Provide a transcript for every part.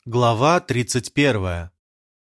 Глава 31.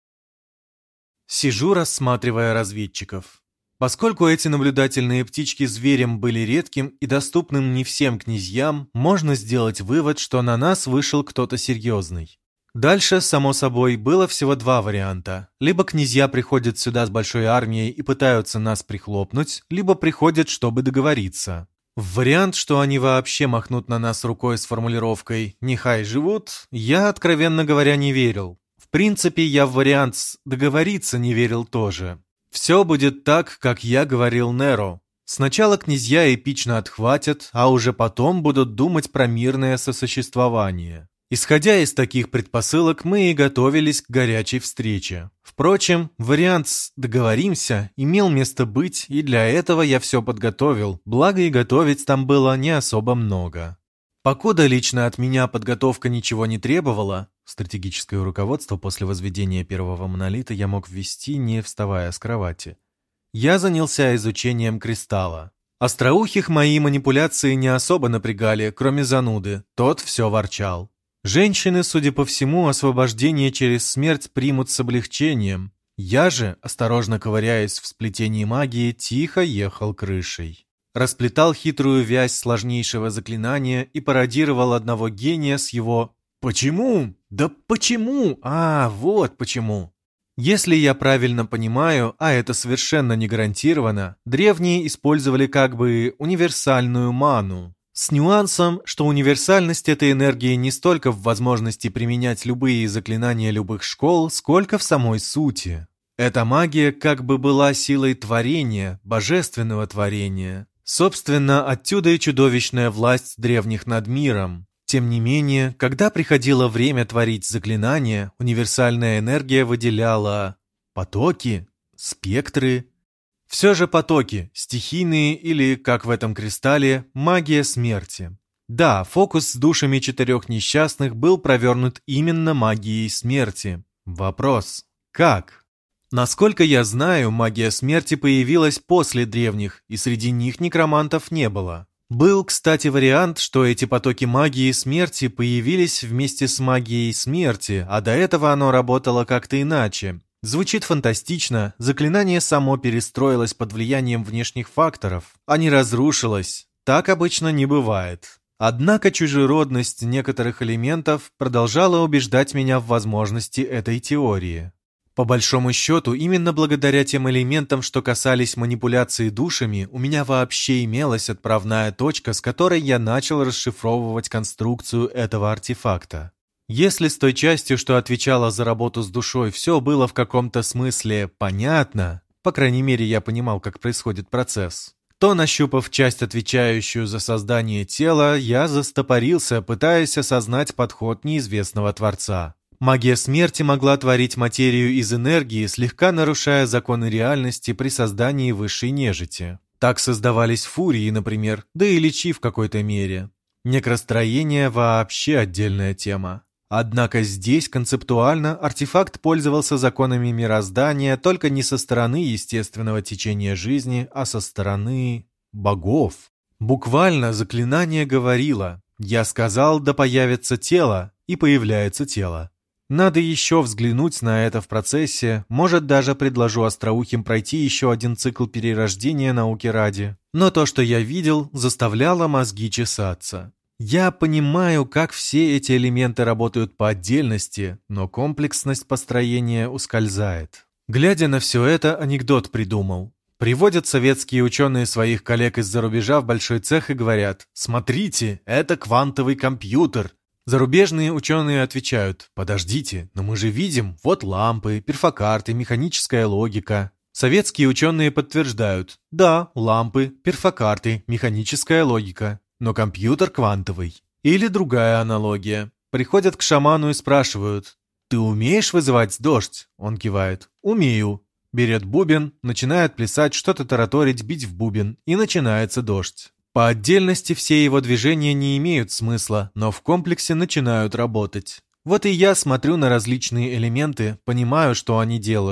Сижу, рассматривая разведчиков. Поскольку эти наблюдательные птички зверем были редким и доступным не всем князьям, можно сделать вывод, что на нас вышел кто-то серьезный. Дальше, само собой, было всего два варианта. Либо князья приходят сюда с большой армией и пытаются нас прихлопнуть, либо приходят, чтобы договориться. В вариант, что они вообще махнут на нас рукой с формулировкой «нехай живут», я, откровенно говоря, не верил. В принципе, я в вариант с «договориться» не верил тоже. Все будет так, как я говорил Неро. Сначала князья эпично отхватят, а уже потом будут думать про мирное сосуществование. Исходя из таких предпосылок, мы и готовились к горячей встрече. Впрочем, вариант с «договоримся» имел место быть, и для этого я все подготовил, благо и готовить там было не особо много. Покуда лично от меня подготовка ничего не требовала, стратегическое руководство после возведения первого монолита я мог ввести, не вставая с кровати, я занялся изучением кристалла. Остроухих мои манипуляции не особо напрягали, кроме зануды, тот все ворчал. Женщины, судя по всему, освобождение через смерть примут с облегчением. Я же, осторожно ковыряясь в сплетении магии, тихо ехал крышей. Расплетал хитрую вязь сложнейшего заклинания и пародировал одного гения с его «Почему? Да почему? А, вот почему». Если я правильно понимаю, а это совершенно не гарантированно, древние использовали как бы универсальную ману. С нюансом, что универсальность этой энергии не столько в возможности применять любые заклинания любых школ, сколько в самой сути. Эта магия как бы была силой творения, божественного творения. Собственно, отсюда и чудовищная власть древних над миром. Тем не менее, когда приходило время творить заклинания, универсальная энергия выделяла потоки, спектры. Все же потоки, стихийные или, как в этом кристалле, магия смерти. Да, фокус с душами четырех несчастных был провернут именно магией смерти. Вопрос: как? Насколько я знаю, магия смерти появилась после древних, и среди них некромантов не было. Был, кстати, вариант, что эти потоки магии смерти появились вместе с магией смерти, а до этого оно работало как-то иначе. Звучит фантастично, заклинание само перестроилось под влиянием внешних факторов, а не разрушилось. Так обычно не бывает. Однако чужеродность некоторых элементов продолжала убеждать меня в возможности этой теории. По большому счету, именно благодаря тем элементам, что касались манипуляции душами, у меня вообще имелась отправная точка, с которой я начал расшифровывать конструкцию этого артефакта. Если с той частью, что отвечала за работу с душой, все было в каком-то смысле понятно, по крайней мере я понимал, как происходит процесс, то, нащупав часть, отвечающую за создание тела, я застопорился, пытаясь осознать подход неизвестного Творца. Магия смерти могла творить материю из энергии, слегка нарушая законы реальности при создании высшей нежити. Так создавались фурии, например, да и личи в какой-то мере. Некростроение вообще отдельная тема. Однако здесь концептуально артефакт пользовался законами мироздания только не со стороны естественного течения жизни, а со стороны богов. Буквально заклинание говорило: «Я сказал, да появится тело», и появляется тело. Надо еще взглянуть на это в процессе, может, даже предложу остроухим пройти еще один цикл перерождения науки ради. Но то, что я видел, заставляло мозги чесаться. Я понимаю, как все эти элементы работают по отдельности, но комплексность построения ускользает. Глядя на все это, анекдот придумал. Приводят советские ученые своих коллег из-за рубежа в большой цех и говорят: «Смотрите, это квантовый компьютер». Зарубежные ученые отвечают: «Подождите, но мы же видим, вот лампы, перфокарты, механическая логика». Советские ученые подтверждают: «Да, лампы, перфокарты, механическая логика. Но компьютер квантовый». Или другая аналогия. Приходят к шаману и спрашивают: «Ты умеешь вызывать дождь?» Он кивает: «Умею». Берет бубен, начинает плясать, что-то тараторить, бить в бубен, и начинается дождь. По отдельности все его движения не имеют смысла, но в комплексе начинают работать. Вот и я смотрю на различные элементы, понимаю, что они делают.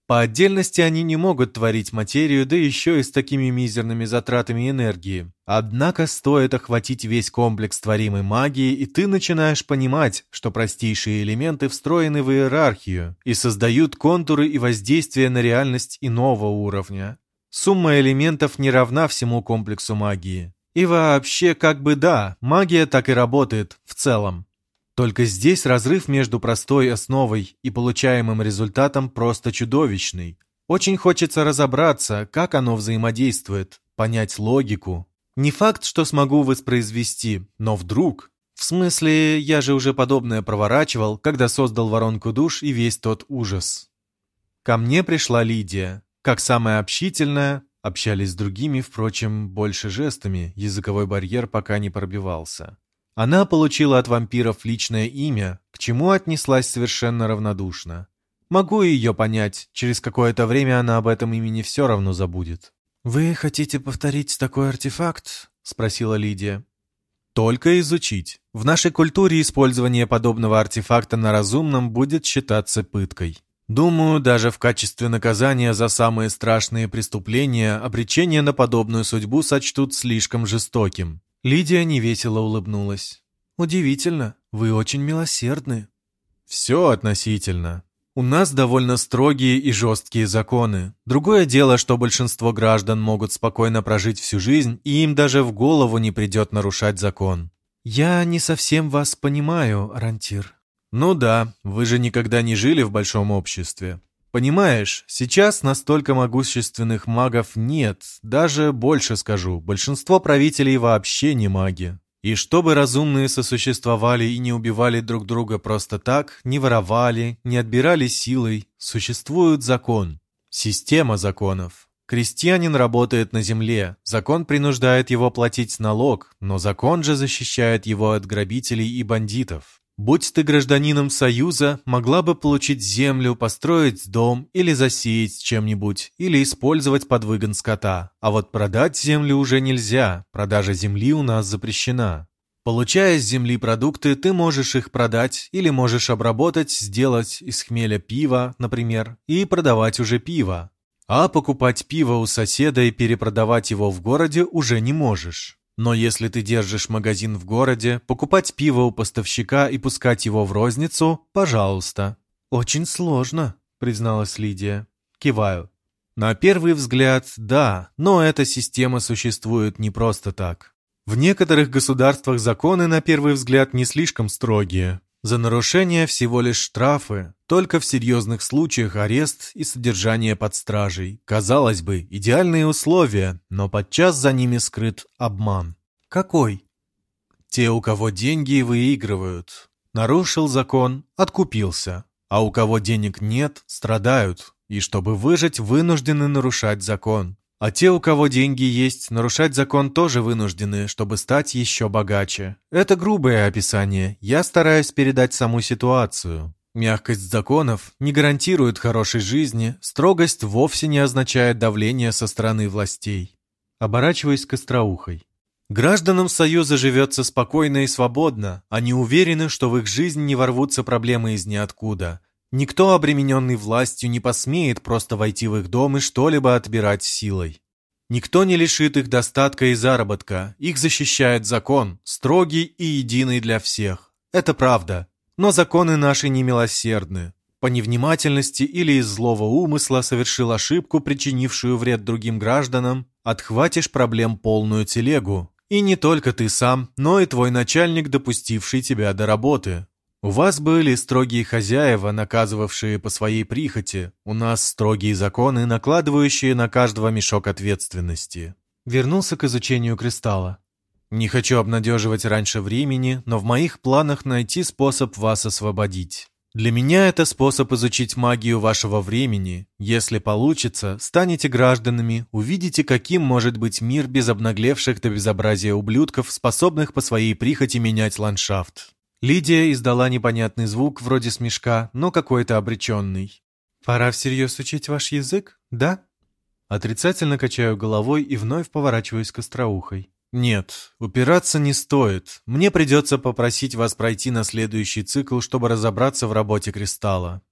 По отдельности они не могут творить материю, да еще и с такими мизерными затратами энергии. Однако стоит охватить весь комплекс творимой магии, и ты начинаешь понимать, что простейшие элементы встроены в иерархию и создают контуры и воздействия на реальность иного уровня. Сумма элементов не равна всему комплексу магии. И вообще, как бы да, магия так и работает в целом. Только здесь разрыв между простой основой и получаемым результатом просто чудовищный. Очень хочется разобраться, как оно взаимодействует, понять логику. Не факт, что смогу воспроизвести, но вдруг... В смысле, я же уже подобное проворачивал, когда создал воронку душ и весь тот ужас. Ко мне пришла Лидия. Как самая общительная, общались с другими, впрочем, больше жестами, языковой барьер пока не пробивался. Она получила от вампиров личное имя, к чему отнеслась совершенно равнодушно. Могу ее понять, через какое-то время она об этом имени все равно забудет. «Вы хотите повторить такой артефакт?» — спросила Лидия. «Только изучить. В нашей культуре использование подобного артефакта на разумном будет считаться пыткой. Думаю, даже в качестве наказания за самые страшные преступления обречение на подобную судьбу сочтут слишком жестоким». Лидия невесело улыбнулась. «Удивительно, вы очень милосердны». «Все относительно. У нас довольно строгие и жесткие законы. Другое дело, что большинство граждан могут спокойно прожить всю жизнь, и им даже в голову не придет нарушать закон». «Я не совсем вас понимаю, Рантир». «Ну да, вы же никогда не жили в большом обществе. Понимаешь, сейчас настолько могущественных магов нет, даже больше скажу, большинство правителей вообще не маги. И чтобы разумные сосуществовали и не убивали друг друга просто так, не воровали, не отбирали силой, существует закон, система законов. Крестьянин работает на земле, закон принуждает его платить налог, но закон же защищает его от грабителей и бандитов. Будь ты гражданином Союза, могла бы получить землю, построить дом или засеять чем-нибудь, или использовать под выгон скота. А вот продать землю уже нельзя, продажа земли у нас запрещена. Получая с земли продукты, ты можешь их продать или можешь обработать, сделать из хмеля пиво, например, и продавать уже пиво. А покупать пиво у соседа и перепродавать его в городе уже не можешь. Но если ты держишь магазин в городе, покупать пиво у поставщика и пускать его в розницу – пожалуйста. «Очень сложно», – призналась Лидия. Киваю. На первый взгляд, да, но эта система существует не просто так. В некоторых государствах законы, на первый взгляд, не слишком строгие. За нарушение всего лишь штрафы, только в серьезных случаях арест и содержание под стражей. Казалось бы, идеальные условия, но подчас за ними скрыт обман. Какой? Те, у кого деньги, выигрывают. Нарушил закон, откупился. А у кого денег нет, страдают. И чтобы выжить, вынуждены нарушать закон. А те, у кого деньги есть, нарушать закон тоже вынуждены, чтобы стать еще богаче. Это грубое описание, я стараюсь передать саму ситуацию. Мягкость законов не гарантирует хорошей жизни, строгость вовсе не означает давление со стороны властей. Оборачиваясь к Остроухой. Гражданам Союза живется спокойно и свободно, они уверены, что в их жизнь не ворвутся проблемы из ниоткуда. Никто, обремененный властью, не посмеет просто войти в их дом и что-либо отбирать силой. Никто не лишит их достатка и заработка, их защищает закон, строгий и единый для всех. Это правда, но законы наши не милосердны. По невнимательности или из злого умысла совершил ошибку, причинившую вред другим гражданам, отхватишь проблем полную телегу. И не только ты сам, но и твой начальник, допустивший тебя до работы. У вас были строгие хозяева, наказывавшие по своей прихоти. У нас строгие законы, накладывающие на каждого мешок ответственности. Вернулся к изучению кристалла. Не хочу обнадеживать раньше времени, но в моих планах найти способ вас освободить. Для меня это способ изучить магию вашего времени. Если получится, станете гражданами, увидите, каким может быть мир без обнаглевших до безобразия ублюдков, способных по своей прихоти менять ландшафт. Лидия издала непонятный звук, вроде смешка, но какой-то обреченный. «Пора всерьез учить ваш язык, да?» Отрицательно качаю головой и вновь поворачиваюсь к Остроухой. «Нет, упираться не стоит. Мне придется попросить вас пройти на следующий цикл, чтобы разобраться в работе кристалла».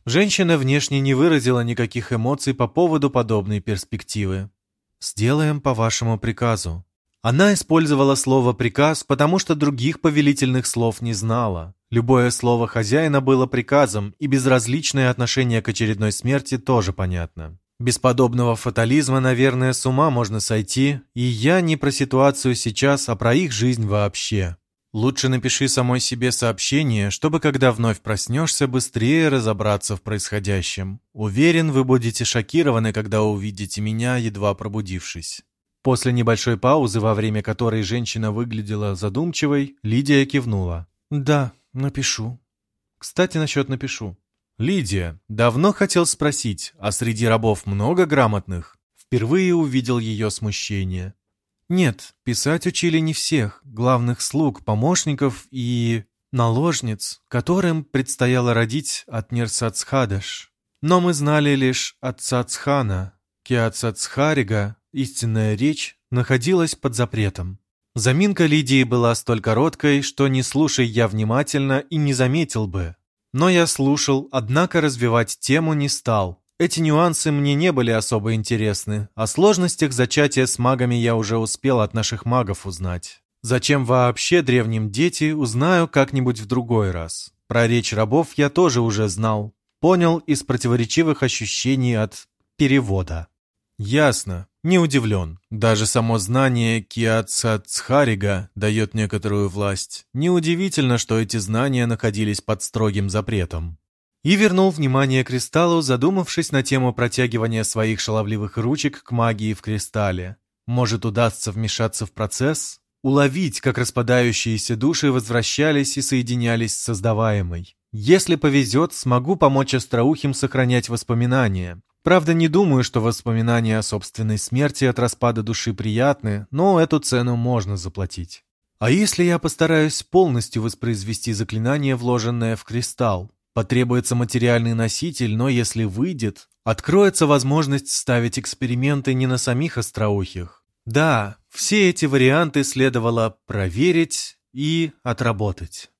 Женщина внешне не выразила никаких эмоций по поводу подобной перспективы. «Сделаем по вашему приказу». Она использовала слово «приказ», потому что других повелительных слов не знала. Любое слово хозяина было приказом, и безразличное отношение к очередной смерти тоже понятно. Без подобного фатализма, наверное, с ума можно сойти, и я не про ситуацию сейчас, а про их жизнь вообще. Лучше напиши самой себе сообщение, чтобы, когда вновь проснешься, быстрее разобраться в происходящем. Уверен, вы будете шокированы, когда увидите меня, едва пробудившись. После небольшой паузы, во время которой женщина выглядела задумчивой, Лидия кивнула. «Да, напишу». «Кстати, насчет напишу». «Лидия, давно хотел спросить, а среди рабов много грамотных?» Впервые увидел ее смущение. «Нет, писать учили не всех, главных слуг, помощников и наложниц, которым предстояло родить от Нирсацхадаш. Но мы знали лишь отца Цхана. Киацацхарига, истинная речь, находилась под запретом». Заминка Лидии была столь короткой, что не слушай я внимательно и не заметил бы. Но я слушал, однако развивать тему не стал. Эти нюансы мне не были особо интересны. О сложностях зачатия с магами я уже успел от наших магов узнать. Зачем вообще древним дети, узнаю как-нибудь в другой раз. Про речь рабов я тоже уже знал. Понял из противоречивых ощущений от перевода. Ясно, не удивлен. Даже само знание Киацацхарига дает некоторую власть. Неудивительно, что эти знания находились под строгим запретом. И вернул внимание к кристаллу, задумавшись на тему протягивания своих шаловливых ручек к магии в кристалле. Может, удастся вмешаться в процесс? Уловить, как распадающиеся души возвращались и соединялись с создаваемой. Если повезет, смогу помочь остроухим сохранять воспоминания. Правда, не думаю, что воспоминания о собственной смерти от распада души приятны, но эту цену можно заплатить. А если я постараюсь полностью воспроизвести заклинание, вложенное в кристалл? Потребуется материальный носитель, но если выйдет, откроется возможность ставить эксперименты не на самих остроухих. Да, все эти варианты следовало проверить и отработать.